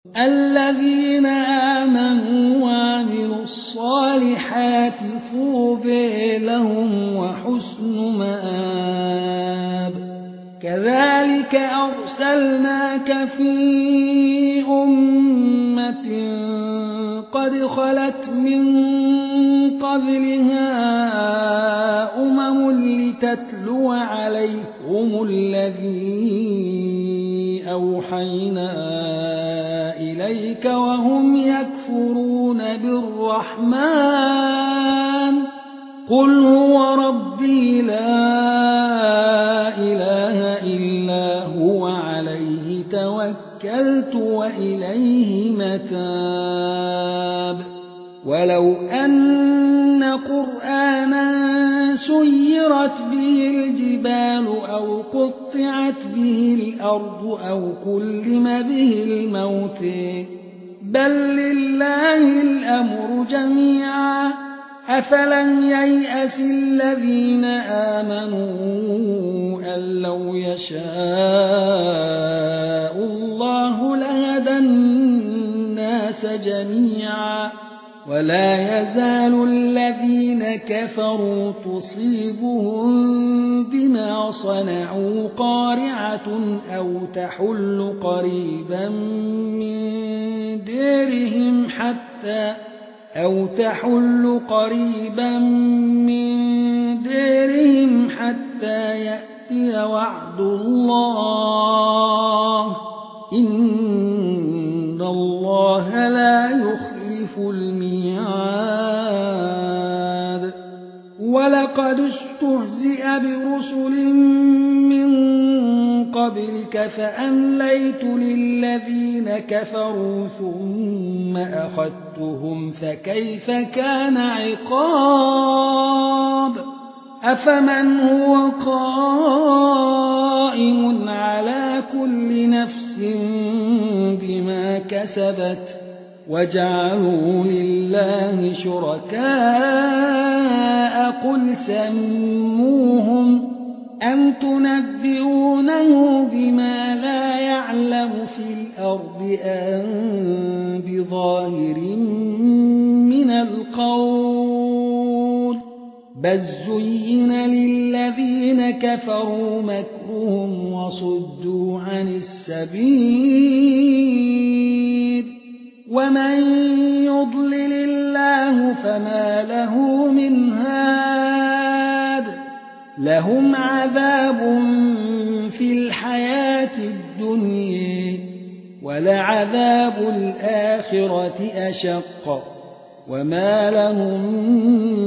الذين آمنوا وعملوا الصالحات طوبى لهم وحسن مآب كذلك أرسلناك في أمة قد خلت من قبلها لتتلو عليهم الذي أوحينا إليك وهم يكفرون بالرحمن قل هو ربي لا إله إلا هو عليه توكلت وإليه متاب ولو أن قرآنا سيرت به الجبال أو قطعت به الأرض أو كلم به الموت بل لله الأمر جميعا أفلم ييأس الذين آمنوا أن لو يشاء الله لهدى الناس جميعا ولا يزال الذين كفروا تصيبهم بما صنعوا قارعة أو تحل قريبا من ديرهم حتى يأتي وعد الله إن الله لا يخلف الميعاد ولقد استهزئ برسل من قبلك فأمليت للذين كفروا ثم أخذتهم فكيف كان عقاب أفمن هو قائم على كل نفس بما كسبت وجعلوا لله شركاء قل سموهم أم تنبئونه بما لا يعلم في الأرض أم بظاهر من القول بل زين للذين كفروا مكرهم وصدوا عن السبيل ومن يضلل الله فما له من هاد لهم عذاب في الحياة الدنيا ولعذاب الآخرة أشق وما لهم